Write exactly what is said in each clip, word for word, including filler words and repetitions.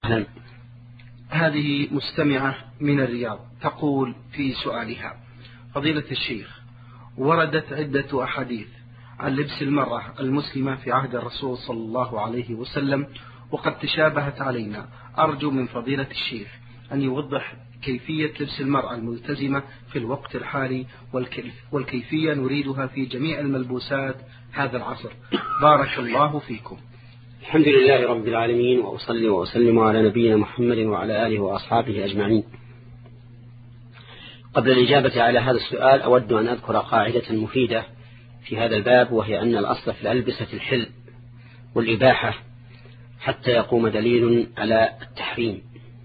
نعم. هذه مستمعة من الرياض تقول في سؤالها: فضيلة الشيخ، وردت عدة أحاديث عن لبس المرأة المسلمة في عهد الرسول صلى الله عليه وسلم وقد تشابهت علينا. أرجو من فضيلة الشيخ أن يوضح كيفية لبس المرأة الملتزمة في الوقت الحالي، والكيفية نريدها في جميع الملبوسات هذا العصر. بارك الله فيكم. الحمد لله رب العالمين، وأصلي وأسلم على نبينا محمد وعلى آله وأصحابه أجمعين. قبل الإجابة على هذا السؤال أود أن أذكر قاعدة مفيدة في هذا الباب، وهي أن الأصل في الألبسة الحل والإباحة حتى يقوم دليل على التحريم،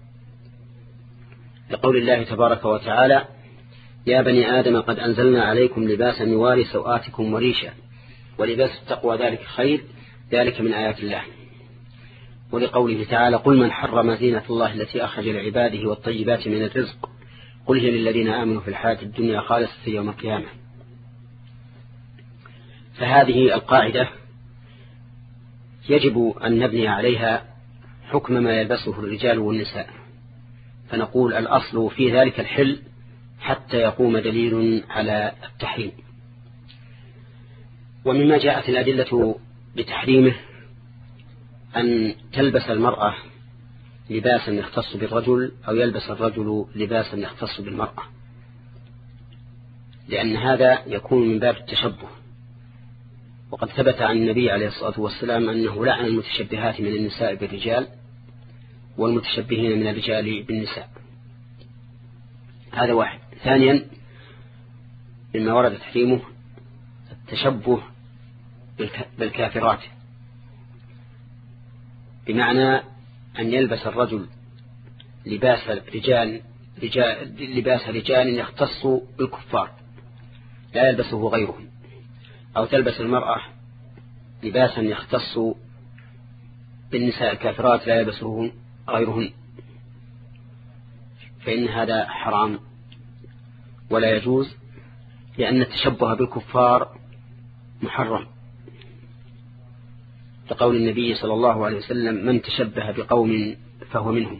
لقول الله تبارك وتعالى: يا بني آدم قد أنزلنا عليكم لباسا يواري سوآتكم وريشا ولباس التقوى ذلك خير ذلك من آيات الله. ولقوله تعالى: قل من حرم زينة الله التي أخرج لعباده والطيبات من الرزق قل هي للذين آمنوا في الحياة الدنيا خالصة يوم القيامة. فهذه القاعدة يجب أن نبني عليها حكم ما يلبسه الرجال والنساء، فنقول الأصل في ذلك الحل حتى يقوم دليل على التحريم. ومما جاءت الأدلة بتحريمه أن تلبس المرأة لباسا يختص بالرجل أو يلبس الرجل لباسا يختص بالمرأة، لأن هذا يكون من باب التشبه. وقد ثبت عن النبي عليه الصلاة والسلام أنه لعن المتشبهات من النساء بالرجال والمتشبهين من الرجال بالنساء. هذا واحد. ثانيا، مما ورد تحريمه التشبه بالكافرات، بمعنى أن يلبس الرجل لباس رجال, رجال لباس رجال يختص بالكفار لا يلبسه غيرهم، أو تلبس المرأة لباسا يختص بالنساء الكافرات لا يلبسه غيرهن، فإن هذا حرام ولا يجوز، لأن التشبه بالكفار محرم، لقول النبي صلى الله عليه وسلم: من تشبه بقوم فهو منهم.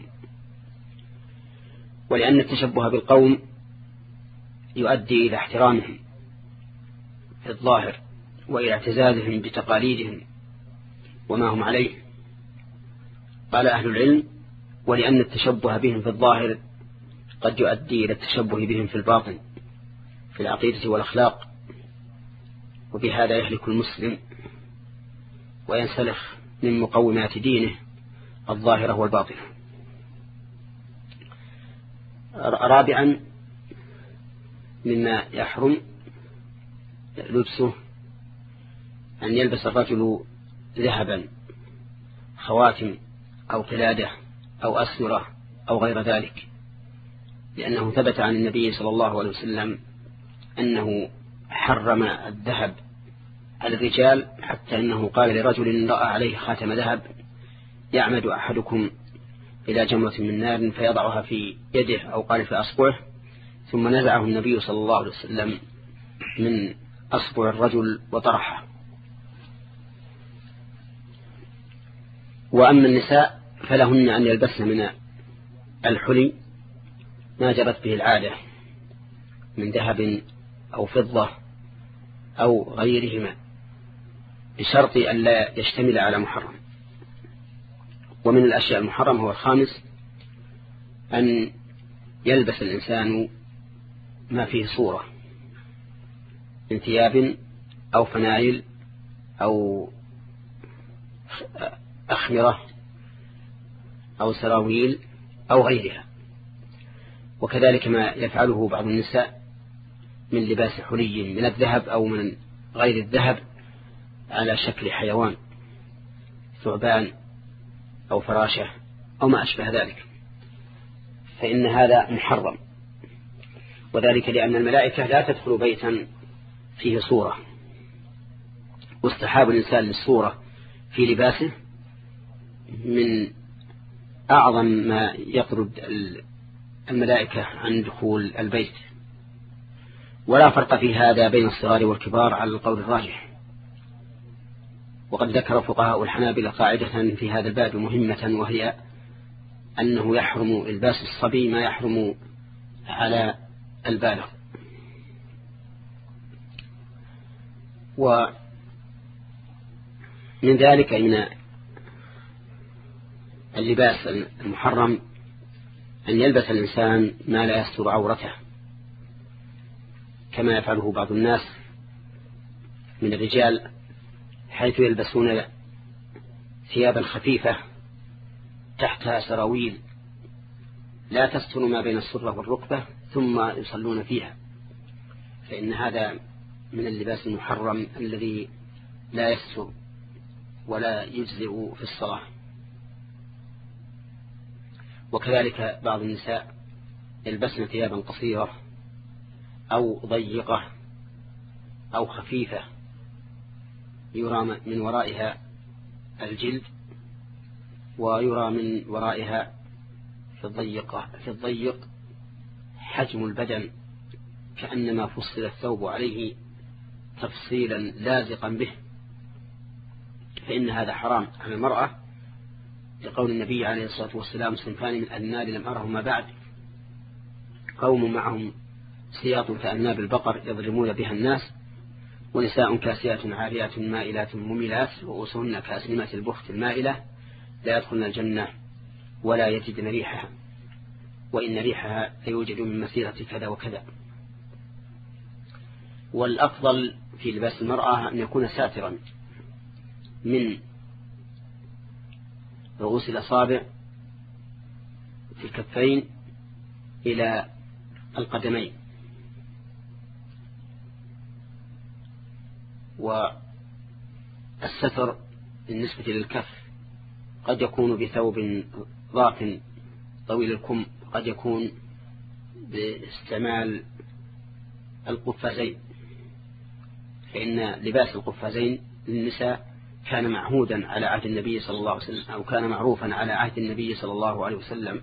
ولأن التشبه بالقوم يؤدي إلى احترامهم في الظاهر وإلى اعتزازهم بتقاليدهم وما هم عليه. قال أهل العلم: ولأن التشبه بهم في الظاهر قد يؤدي إلى التشبه بهم في الباطن في العقيدة والأخلاق، وبهذا يهلك المسلم وينسلخ من مقومات دينه الظاهرة والباطنة. رابعا، مما يحرم لبسه أن يلبس الرجل ذهبا، خواتم أو قلادة أو أسورة أو غير ذلك، لأنه ثبت عن النبي صلى الله عليه وسلم أنه حرم الذهب على الرجال، حتى أنه قال لرجل رأى عليه خاتم ذهب: يعمد أحدكم إلى جمرة من نار فيضعها في يده أو قال في أصبعه، ثم نزعه النبي صلى الله عليه وسلم من أصبع الرجل وطرحه. وأما النساء فلهن أن يلبسن من الحلي ما جرت به العادة من ذهب أو فضة أو غيرهما، بشرط أن لا يشتمل على محرم. ومن الأشياء المحرم هو الخامس: أن يلبس الإنسان ما فيه صورة من ثياب أو فنائل أو أخمرة أو سراويل أو غيرها، وكذلك ما يفعله بعض النساء من لباس حلي من الذهب أو من غير الذهب على شكل حيوان، ثعبان أو فراشة أو ما أشبه ذلك، فإن هذا محرم، وذلك لأن الملائكة لا تدخل بيتا فيه صورة، واستحاب الإنسان للصورة في لباسه من أعظم ما يطرد الملائكة عن دخول البيت. ولا فرق في هذا بين الصغار والكبار على القول الراجح. وقد ذكر فقهاء الحنابلة قاعدة في هذا الباب مهمة، وهي أنه يحرم إلباس الصبي ما يحرم على البالغ. ومن ذلك من اللباس المحرم أن يلبس الإنسان ما لا يستر عورته، كما يفعله بعض الناس من الرجال، حيث يلبسون ثيابا خفيفة تحتها سراويل لا تستر ما بين السرة والركبة ثم يصلون فيها، فإن هذا من اللباس المحرم الذي لا يستر ولا يجزئ في الصلاة. وكذلك بعض النساء يلبسن ثيابا قصيرة أو ضيقة أو خفيفة يرى من ورائها الجلد ويرى من ورائها في الضيقة في الضيق حجم البدن، كأنما فصل الثوب عليه تفصيلا لازقا به، فإن هذا حرام على المرأة، لقول النبي عليه الصلاة والسلام: صنفان من النار لم أرهما بعد، قوم معهم سياط كأناب البقر يضرمون بها الناس، ونساء كاسيات عاريات مائلات مميلات رؤوسهن كأسنمة البخت المائلة لا يدخلن الجنة ولا يجدن ريحها، وإن ريحها يوجد من مسيرة كذا وكذا. والأفضل في لباس المرأة أن يكون ساترا من رؤوس الأصابع في الكفين إلى القدمين، والستر بالنسبة للكف قد يكون بثوب ضاق طويل الكم، قد يكون باستعمال القفازين، فإن لباس القفازين للنساء كان معهودا على عهد النبي صلى الله عليه وسلم، أو كان معروفا على عهد النبي صلى الله عليه وسلم،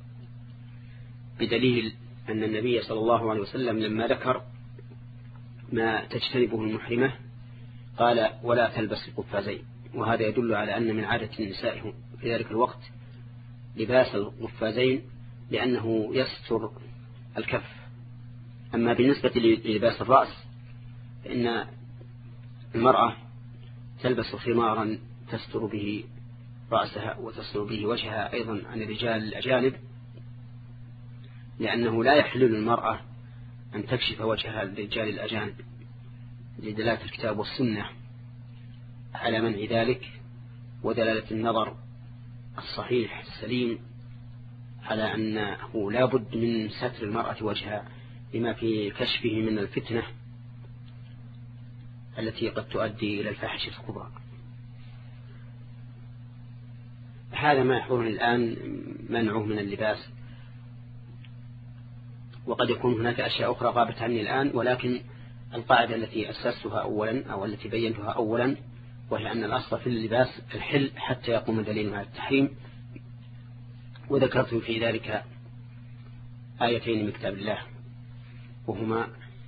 بدليل أن النبي صلى الله عليه وسلم لما ذكر ما تجتنبه المحرمة قال: ولا تلبس القفازين. وهذا يدل على أن من عادة النساء في ذلك الوقت لباس القفازين لأنه يستر الكف. أما بالنسبة للباس الرأس فإن المرأة تلبس خمارا تستر به رأسها وتستر به وجهها أيضا عن الرجال الأجانب، لأنه لا يحل للمرأة أن تكشف وجهها للرجال الأجانب، لدلالة الكتاب والسنة على منع ذلك، ودلالة النظر الصحيح السليم على أنه لا بد من ستر المرأة وجهها لما في كشفه من الفتنة التي قد تؤدي إلى الفاحشة الكبرى. هذا ما يحضرني الآن منعه من اللباس، وقد يكون هناك أشياء أخرى غابت عني الآن، ولكن القاعدة التي أسستها أولا أو التي بينتها أولا وهي أن الأصل في اللباس الحل حتى يقوم دليل على التحريم. وذكرت في ذلك آيتين من كتاب الله، وهما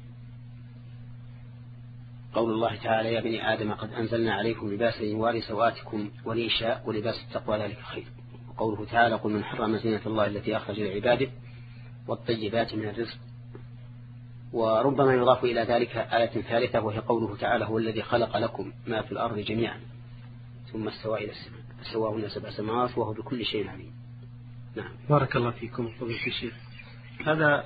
قول الله تعالى: يا بني آدم قد أنزلنا عليكم لباسا يواري سواتكم وريشا ولباس التقوى ذلك خير. وقوله تعالى: قل من حرم زينة الله التي أخرج لعباده والطيبات من الرزق. وربما يضاف إلى ذلك آية ثالثة وهي قوله تعالى: هو الذي خلق لكم ما في الأرض جميعا ثم استوى إلى السماء فسواهن سبع سماوات وهو بكل شيء عليم. نعم. بارك الله فيكم فضيلة الشيخ. هذا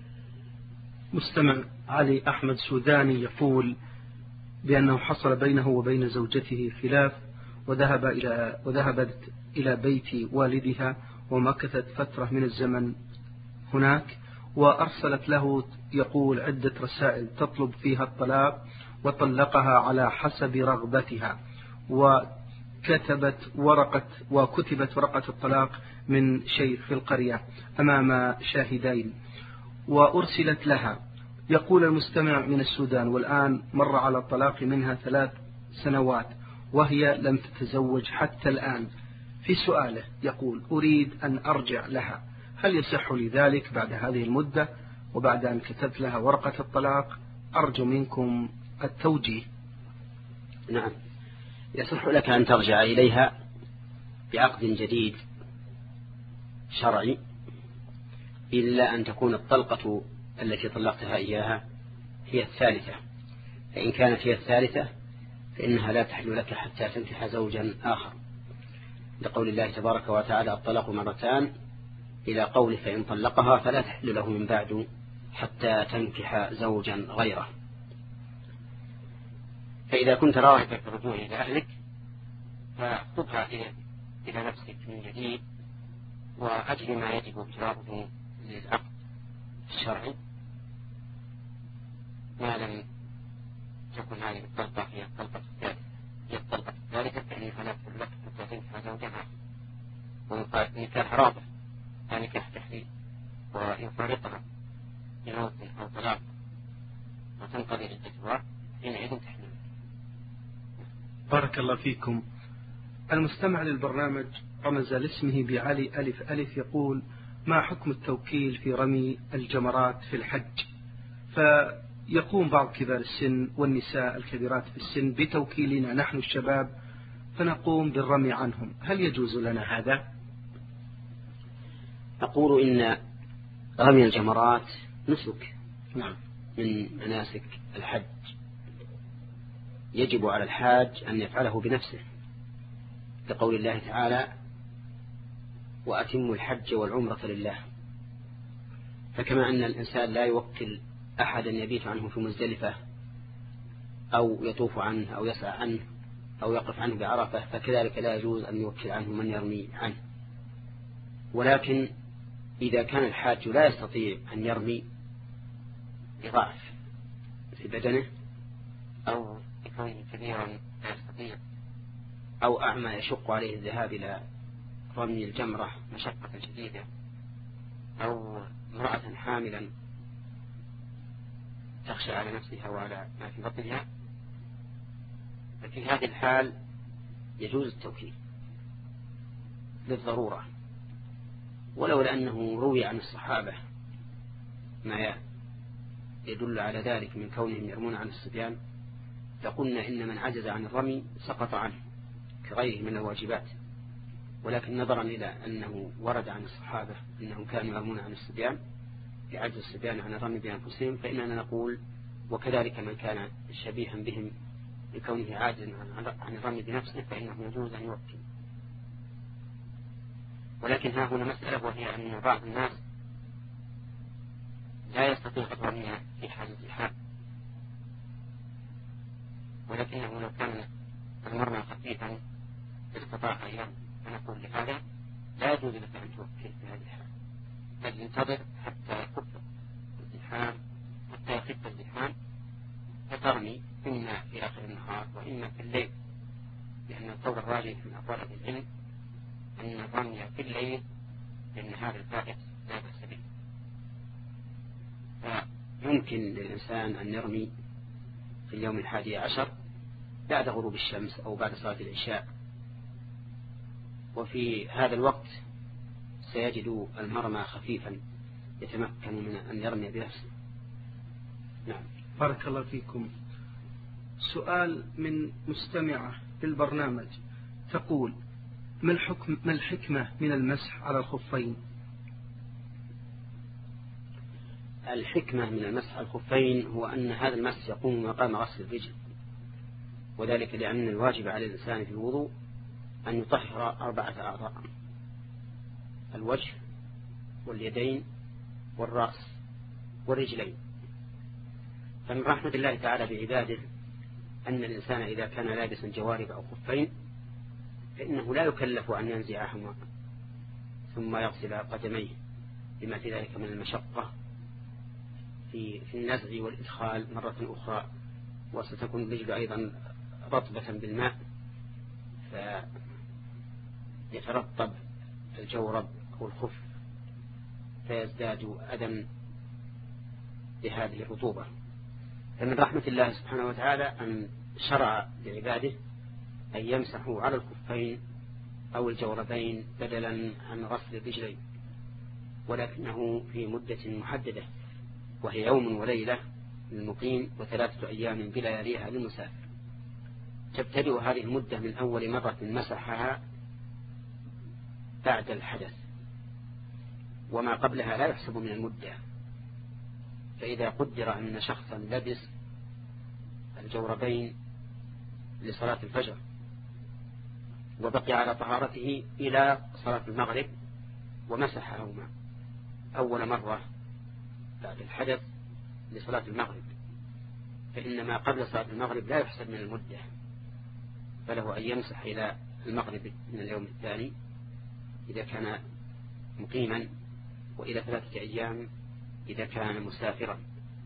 مستمع علي أحمد سوداني يقول بأنه حصل بينه وبين زوجته خلاف، وذهب إلى وذهبت إلى بيت والدها ومكثت فترة من الزمن هناك، وأرسلت له يقول عدة رسائل تطلب فيها الطلاق، وطلقها على حسب رغبتها، وكتبت ورقة وكتبت ورقة الطلاق من شيخ في القرية أمام شاهدين وأرسلت لها. يقول المستمع من السودان: والآن مر على الطلاق منها ثلاث سنوات وهي لم تتزوج حتى الآن. في سؤاله يقول: أريد أن أرجع لها، هل يصح لي ذلك بعد هذه المدة وبعد أن كتبت لها ورقة الطلاق؟ أرجو منكم التوجيه. نعم، يصح لك أن ترجع إليها بعقد جديد شرعي إلا أن تكون الطلقة التي طلقتها إياها هي الثالثة، فإن كانت هي الثالثة فإنها لا تحل لك حتى تنكح زوجا آخر، لقول الله تبارك وتعالى الطلاق مرتان، إلى قوله فإن طلقها فلا تحل له من بعد حتى تنكح زوجا غيره. فإذا كنت راغبا في الرجوع إلى أهلك فاخطبها إلى نفسك من جديد، وأجل ما يجب ابتلاغه للعقد الشرعي، ما لم تكن هذه الطلقة هي الطلقة الثالثة هي الطلقة الثالثة فإنها لا تحل لك حتى تنكح زوجا آخر، ونكاح رابع لا نكاح تحريم، وإن فارقها بموت أو طلاق وتنقضي عدتها حينئذ تحريم. بارك الله فيكم. المستمع للبرنامج رمز لاسمه بعلي ألف ألف يقول: ما حكم التوكيل في رمي الجمرات في الحج؟ فيقوم بعض كبار السن والنساء الكبيرات في السن بتوكيلنا نحن الشباب فنقوم بالرمي عنهم، هل يجوز لنا هذا؟ أقول إن رمي الجمرات نسك نعم من مناسك الحج، يجب على الحاج أن يفعله بنفسه، لقول الله تعالى وأتموا الحج والعمرة لله. فكما أن الإنسان لا يوكل أحدا يبيت عنه في مزدلفة أو يطوف عنه أو يسعى عنه أو يقف عنه بعرفة، فكذلك لا يجوز أن يوكل عنه من يرمي عنه. ولكن إذا كان الحاج لا يستطيع أن يرمي لضعف في بدنه أو يكون كبيرا لا يستطيع أو أعمى يشق عليه الذهاب إلى رمي الجمرة مشقة شديدة، أو امرأة حاملا تخشى على نفسها وعلى ما في بطنها، ففي هذه الحال يجوز التوكيل للضرورة. ولولا أنه روي عن الصحابة ما يدل على ذلك من كونهم يرمون عن الصبيان لقلنا إن من عجز عن الرمي سقط عنه كغيره من الواجبات، ولكن نظرا إلى أنه ورد عن الصحابة أنهم كانوا يرمون عن الصبيان لعجز الصبيان عن الرمي بأنفسهم، فإننا نقول وكذلك من كان شبيها بهم لكونه عاجزا عن الرمي بنفسه فإنه يجوز أن يوكل. ولكن ها هنا مسألة، وهي أن بعض الناس لا يستطيع الرمي في حال الزحام، ولكنه لو كان المرمى خفيفا استطاع أيام، فنقول لهذا لا يجوز لك أن توكل في هذه الحال، بل ينتظر حتى يخف الزحام حتى يخف الزحام فترمي إما في آخر النهار وإما في الليل، لأن القول الراجح من أقوال أهل العلم أن الرمي في الليل للنهار الفائت لا بأس به. فيمكن للإنسان أن يرمي في اليوم الحادي عشر بعد غروب الشمس أو بعد صلاة العشاء، وفي هذا الوقت سيجد المرمى خفيفا يتمكن من أن يرمي بنفسه. نعم. بارك الله فيكم. سؤال من مستمعة للبرنامج تقول: ما الحكم ما الحكمة من المسح على الخفين؟ الحكمة من المسح على الخفين هو أن هذا المسح يقوم مقام غسل الرجل، وذلك لأن الواجب على الإنسان في الوضوء أن يطهر أربعة أعضاء: الوجه واليدين والرأس والرجلين. فمن رحمة الله تعالى بعباده أن الإنسان إذا كان لابسا جوارب أو خفين فإنه لا يكلف أن ينزعهما ثم يغسل قدميه لما في ذلك من المشقة في في النزع والإدخال مرة أخرى، وستكون الرجل أيضا رطبة بالماء فيترطب الجورب أو الخف فيزداد أذى بهذه الرطوبة. فمن رحمة الله سبحانه وتعالى أن شرع لعباده أن يمسحوا على الخفين أو الجوربين بدلا عن غسل الرجلين، ولكنه في مدة محددة وهي يوم وليلة للمقيم وثلاثة أيام بلياليها للمسافر. تبتدئ هذه المدة من أول مرة مسحها بعد الحدث، وما قبلها لا يحسب من المدة. فإذا قدر أن شخصا لبس الجوربين لصلاة الفجر وبقي على طهارته إلى صلاة المغرب ومسحهما أول مرة بعد الحدث لصلاة المغرب، فإن ما قبل صلاة المغرب لا يحسب من المدة، فله أن يمسح إلى المغرب من اليوم الثاني إذا كان مقيما، وإلى ثلاثة أيام إذا كان مسافرا.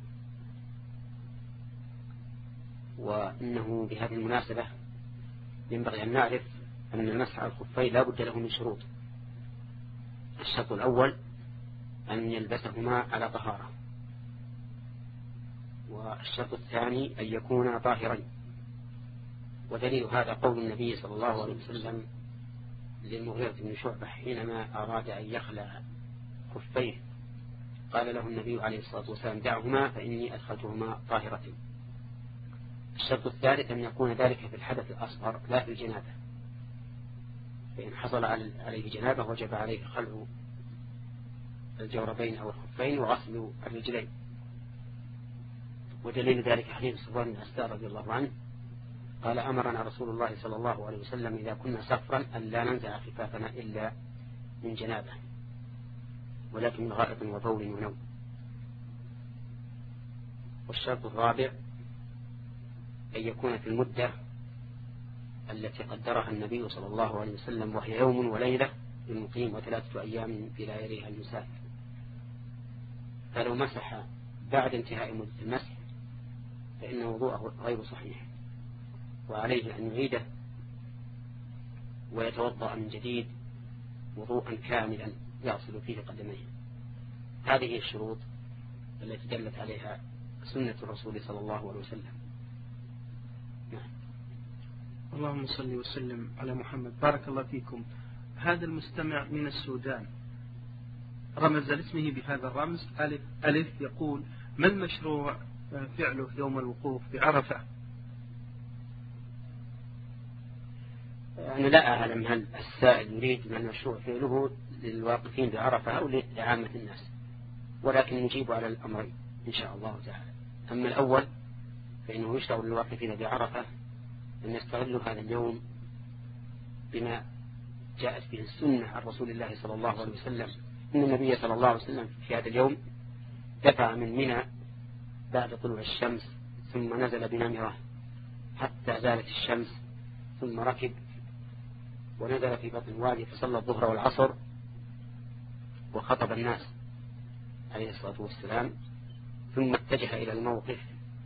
وإنه بهذه المناسبة ينبغي أن نعرف أن المسح على الخفين لا بد له من شروط. الشرط الأول أن يلبسهما على طهارة، والشرط الثاني أن يكونا طاهرين. ودليل هذا قول النبي صلى الله عليه وسلم للمغيرة بن شعبة حينما أراد أن يخلع خفيه، قال له النبي عليه الصلاة والسلام دعهما فإني أدخلتهما طاهرتين. الشرط الثالث أن يكون ذلك في الحدث الأصغر لا في الجنابة، فإن حصل عليه جنابة وجب عليه خلع الجوربين أو الخفين وغسل الرجلين. ودليل ذلك حديث صفوان بن عسال رضي الله عنه قال أمرنا رسول الله صلى الله عليه وسلم إذا كنا سفرا أن لا ننزع خفافنا إلا من جنابه، ولكن من غائط وبول ونوم. والشرط الرابع أن يكون في المدة التي قدرها النبي صلى الله عليه وسلم، وهي يوم وليلة للمقيم وثلاثة أيام بلا يريها المسافر. فلو مسح بعد انتهاء مدة المسح فإن وضوءه غير صحيح، وعليه أن يعيده ويتوضأ من جديد وضوءا كاملا يغسل فيه قدميه. هذه الشروط التي دلت عليها سنة الرسول صلى الله عليه وسلم. نعم. اللهم صل وسلم على محمد. بارك الله فيكم. هذا المستمع من السودان رمز لاسمه بهذا الرمز ألف ألف، يقول: ما المشروع فعله يوم الوقوف بعرفة؟ أنا لا أعلم هل السائل يريد من المشروع فعله للواقفين بعرفة أو لعامة الناس، ولكن نجيب على الأمرين إن شاء الله تعالى. أما الأول فإنه يشرع للواقفين بعرفة أن يستغلوا هذا اليوم بما جاءت به السنة عن رسول الله صلى الله عليه وسلم. إن النبي صلى الله عليه وسلم في هذا اليوم دفع من منى بعد طلوع الشمس، ثم نزل بنمرة حتى زالت الشمس، ثم ركب ونزل في بطن الوادي فصلى الظهر والعصر وخطب الناس عليه الصلاة والسلام، ثم اتجه إلى الموقف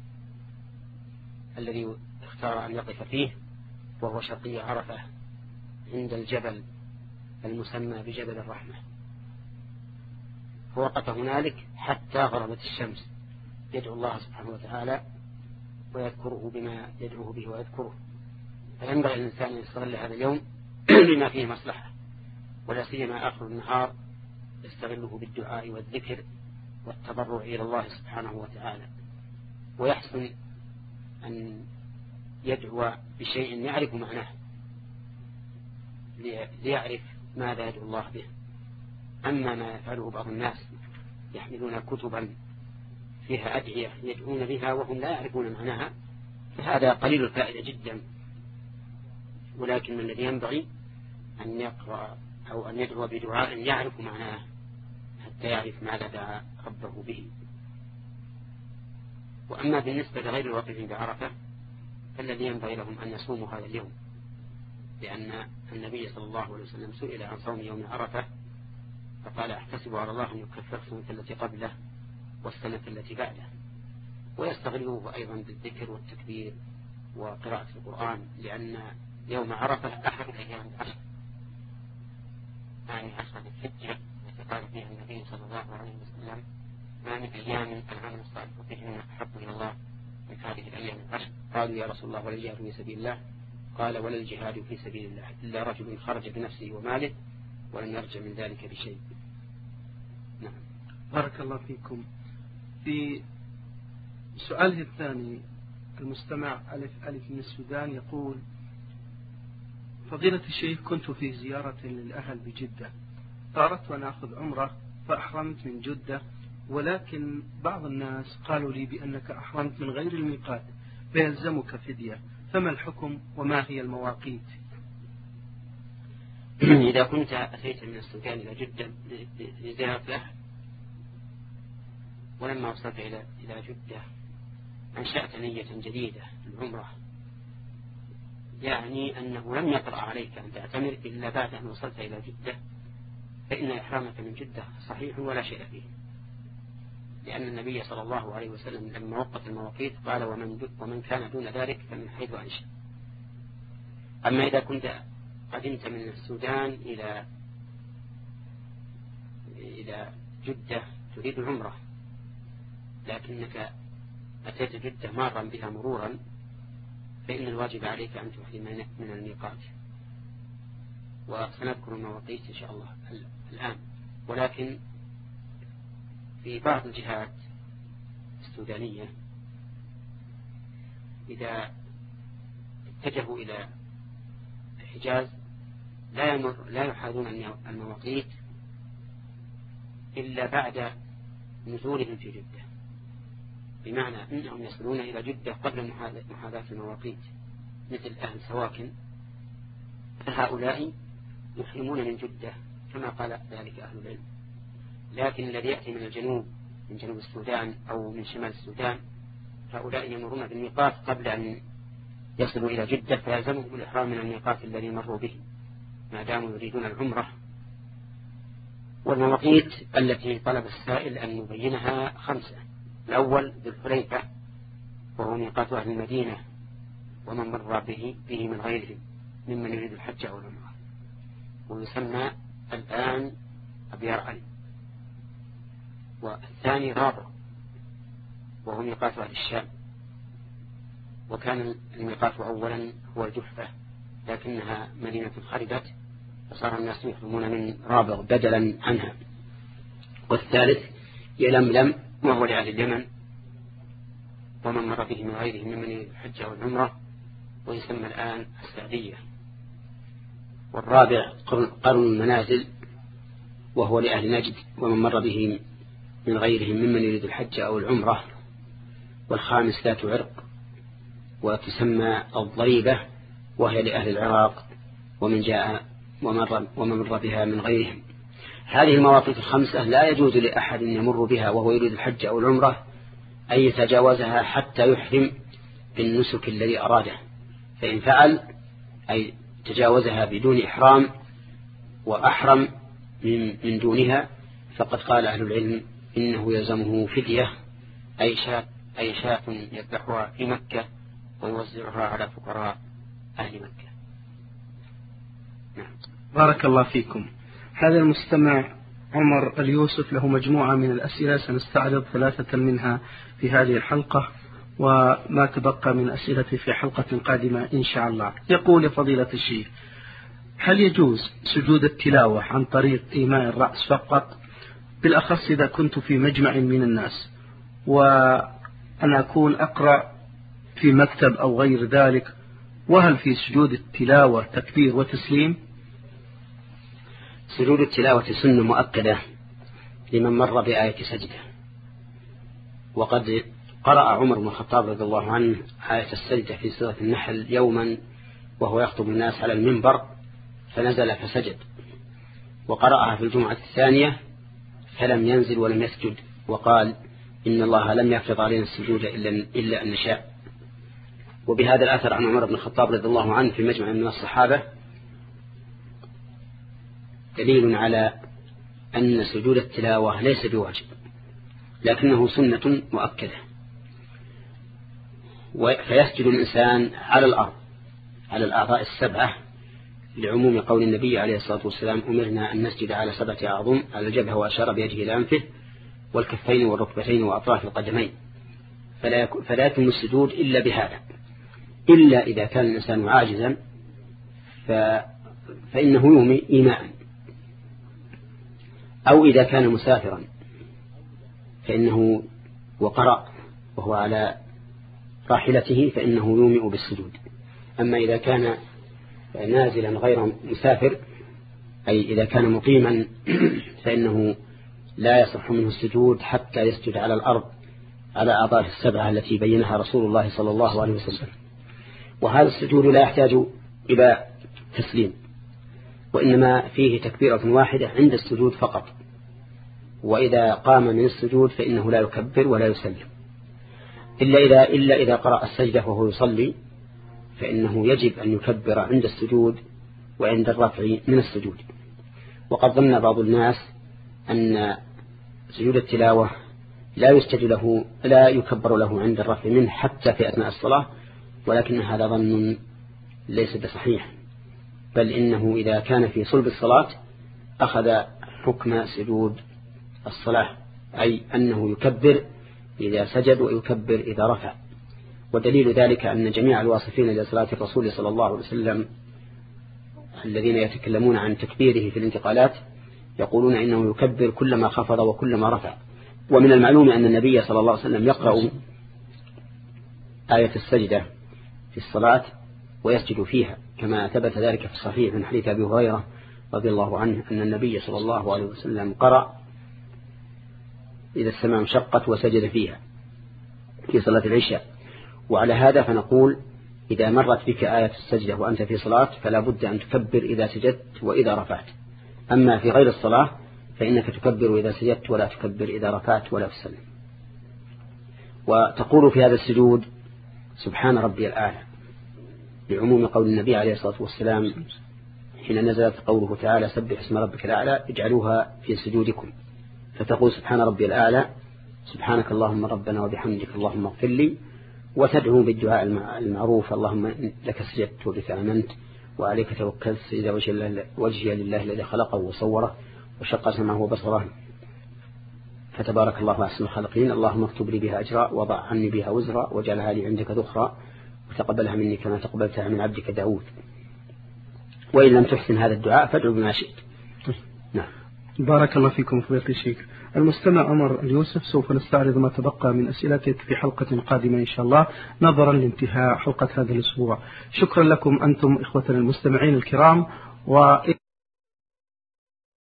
الذي اختار أن يقف فيه، وهو شرقي عرفة عند الجبل المسمى بجبل الرحمة. فوقف هنالك حتى غربت الشمس يدعو الله سبحانه وتعالى ويذكره بما يدعوه به ويذكره. فينبغي الإنسان أن يستغل هذا اليوم بما فيه مصلحة، ولا سيما آخر النهار يستغله بالدعاء والذكر والتضرع إلى الله سبحانه وتعالى. ويحسن أن يدعو بشيء يعرف معناه ليعرف ماذا يدعو الله به. أما ما يفعله بعض الناس يحملون كتبا فيها أدعية يدعون بها وهم لا يعرفون معناها، فهذا قليل الفائدة جدا. ولكن الذي ينبغي أن يقرأ أو أن يدعو بدعاء يعرف معناه حتى يعرف ماذا دعا ربه به. وأما بالنسبة لغير الواقفين بعرفة فالذي ينبغي لهم أن يصوموا هذا اليوم، لأن النبي صلى الله عليه وسلم سئل عن صوم يوم عرفة فقال: أحتسب على الله أن يكفر السنة التي قبله والسنة التي بعده. ويستغلوه أيضا بالذكر والتكبير وقراءة القرآن، لأن يوم عرفة أحد الأيام العشر، يعني عشر الحجة التي قال فيها النبي صلى الله عليه وسلم: ما من أيام العمل الصالح فيهن أحب إلى الله من هذه الأيام العشر. قالوا: يا رسول الله ولا الجهاد في سبيل الله؟ قال: ولا الجهاد في سبيل الله إلا رجل خرج بنفسه وماله ولم يرجع من ذلك بشيء. نعم. بارك الله فيكم. في سؤاله الثاني المستمع ألف ألف من السودان يقول: فضيلة الشيخ، كنت في زيارة للأهل بجدة، طارت وأنا أخذ عمرة فأحرمت من جدة، ولكن بعض الناس قالوا لي بأنك أحرمت من غير الميقات فيلزمك فدية، فما الحكم وما هي المواقيت؟ إذا كنت أتيت من السودان إلى جدة لزيارة الأهل، ولما وصلت إلى إلى جدة أنشأت نية جديدة للعمرة، يعني أنه لم يطرأ عليك أن تعتمر إلا بعد أن وصلت إلى جدة، فإن إحرامك من جدة صحيح ولا شيء فيه، لأن النبي صلى الله عليه وسلم لما وقت المواقيت قال ومن, ومن كان دون ذلك فمن حيث أنشأ. أما إذا كنت قدمت من السودان إلى إلى جدة تريد العمرة، لكنك أتيت جدة مارا بها مرورا، فإن الواجب عليك أن تحرم من الميقات، وسنذكر المواقيت إن شاء الله الآن. ولكن في بعض الجهات السودانية إذا اتجهوا إلى الحجاز لا يمر لا يحاذون المواقيت إلا بعد نزولهم في جدة، بمعنى أنهم يصلون إلى جدة قبل محاذاة المواقيت، مثل أهل سواكن، فهؤلاء يحرمون من جدة كما قال ذلك أهل العلم. لكن الذي يأتي من الجنوب، من جنوب السودان أو من شمال السودان، هؤلاء يمرون بالميقات قبل أن يصلوا إلى جدة، فيلزمهم الإحرام من الميقات الذي مروا به ما داموا يريدون العمرة. والمواقيت التي طلب السائل أن يبينها خمسة: الأول ذو الحليفة وهو ميقات أهل المدينة ومن مر به به من غيرهم ممن يريد الحج أو العمرة، ويسمى الآن أبيار علي. والثاني رابع وهو ميقات أهل الشام، وكان الميقات أولا هو الجحفة، لكنها مدينة خربت فصار الناس يحرمون من رابغ بدلا عنها. والثالث يلملم وهو لأهل اليمن ومن مر به من غيرهم ممن يريد الحج أو العمرة، ويسمى الآن السعدية. والرابع قرن المنازل وهو لأهل نجد ومن مر به من غيرهم ممن يريد الحج أو العمرة. والخامس ذات عرق وتسمى الضريبة وهي لأهل العراق ومن جاء ومر, ومن مر بها من غيرهم. هذه المواقيت الخمسة لا يجوز لأحد يمر بها وهو يريد الحج أو العمرة أن يتجاوزها حتى يحرم بالنسك الذي أراده، فإن فعل أي تجاوزها بدون إحرام وأحرم من, من دونها فقد قال أهل العلم إنه يلزمه فدية، أي شاة أي شاة يذبحها في مكة ويوزعها على فقراء أهل مكة. نعم. بارك الله فيكم. هذا المستمع عمر اليوسف له مجموعة من الأسئلة، سنستعرض ثلاثة منها في هذه الحلقة وما تبقى من أسئلة في حلقة قادمة إن شاء الله. يقول فضيلة الشيخ: هل يجوز سجود التلاوة عن طريق إيماء الرأس فقط، بالأخص إذا كنت في مجمع من الناس وأنا أكون أقرأ في مكتب أو غير ذلك؟ وهل في سجود التلاوة تكبير وتسليم؟ سجود التلاوة سنة مؤكدة لمن مر بآية سجدة، وقد قرأ عمر بن الخطاب رضي الله عنه آية السجدة في سورة النحل يوما وهو يخطب الناس على المنبر فنزل فسجد، وقرأها في الجمعة الثانية فلم ينزل ولم يسجد، وقال إن الله لم يفرض علينا السجود إلا, إلا أن نشاء. وبهذا الأثر عن عمر بن الخطاب رضي الله عنه في مجمع من الصحابة دليل على أن سجود التلاوة ليس بواجب لكنه سنة مؤكدة، فيسجد الإنسان على الأرض على الأعضاء السبعة لعموم قول النبي عليه الصلاة والسلام: أمرنا أن نسجد على سبعة أعظم، على الجبهة وأشار بيده إلى أنفه والكفين والركبتين وأطراف القدمين، فلا, فلا يتم السجود إلا بهذا، إلا إذا كان الإنسان عاجزا ف... فإنه يومي إيماء، أو إذا كان مسافرا فإنه وقرأ وهو على راحلته فإنه يومئ بالسجود. أما إذا كان نازلا غير مسافر أي إذا كان مقيما فإنه لا يصح منه السجود حتى يسجد على الأرض على أعضاء السبعة التي بينها رسول الله صلى الله عليه وسلم. وهذا السجود لا يحتاج إلى تسليم، وإنما فيه تكبيرة واحدة عند السجود فقط، وإذا قام من السجود فإنه لا يكبر ولا يسلم، إلا إذا, إلا إذا قرأ السجدة وهو يصلي فإنه يجب أن يكبر عند السجود وعند الرفع من السجود. وقد ظن بعض الناس أن سجود التلاوة لا يسجد له لا يكبر له عند الرفع منه حتى في أثناء الصلاة، ولكن هذا ظن ليس بصحيح، بل إنه إذا كان في صلب الصلاة أخذ حكم سجود الصلاة، أي أنه يكبر إذا سجد ويكبر إذا رفع. ودليل ذلك أن جميع الواصفين لصلاة الرسول صلى الله عليه وسلم الذين يتكلمون عن تكبيره في الانتقالات يقولون إنه يكبر كلما خفض وكلما رفع. ومن المعلوم أن النبي صلى الله عليه وسلم يقرأ آية السجدة في الصلاة ويسجد فيها، كما ثبت ذلك في الصحيح من حديث أبي هريرة رضي الله عنه أن النبي صلى الله عليه وسلم قرأ إذا السماء انشقت وسجد فيها في صلاة العشاء. وعلى هذا فنقول إذا مرت بك آية السجدة وأنت في صلاة فلا بد أن تكبر إذا سجدت وإذا رفعت. أما في غير الصلاة فإنك تكبر إذا سجدت ولا تكبر إذا رفعت ولا تسلم. وتقول في هذا السجود سبحان ربي الأعلى، لعموم قول النبي عليه الصلاة والسلام حين نزلت قوله تعالى سبح اسم ربك الأعلى اجعلوها في سجودكم، فتقول سبحان ربي الأعلى سبحانك اللهم ربنا وبحمدك اللهم اغفر لي، وتدعو بالدعاء المعروف اللهم لك سجدت وبك آمنت وعليك توكلت إذا وجهي لله الذي خلقه وصوره وشق سمعه وبصره فتبارك الله أحسن الخالقين، اللهم اكتب لي بها أجرا وضع عني بها وزرا واجعلها لي عندك ذخرا وتقبلها مني كما تقبلتها من عبدك داود. وإن لم تحسن هذا الدعاء فادعو بما شئت. نعم. بارك الله فيكم فضيلة الشيخ. المستمع عمر اليوسف سوف نستعرض ما تبقى من أسئلتك في حلقة قادمة إن شاء الله نظرا لانتهاء حلقة هذا الأسبوع. شكرا لكم أنتم إخوتنا المستمعين الكرام. و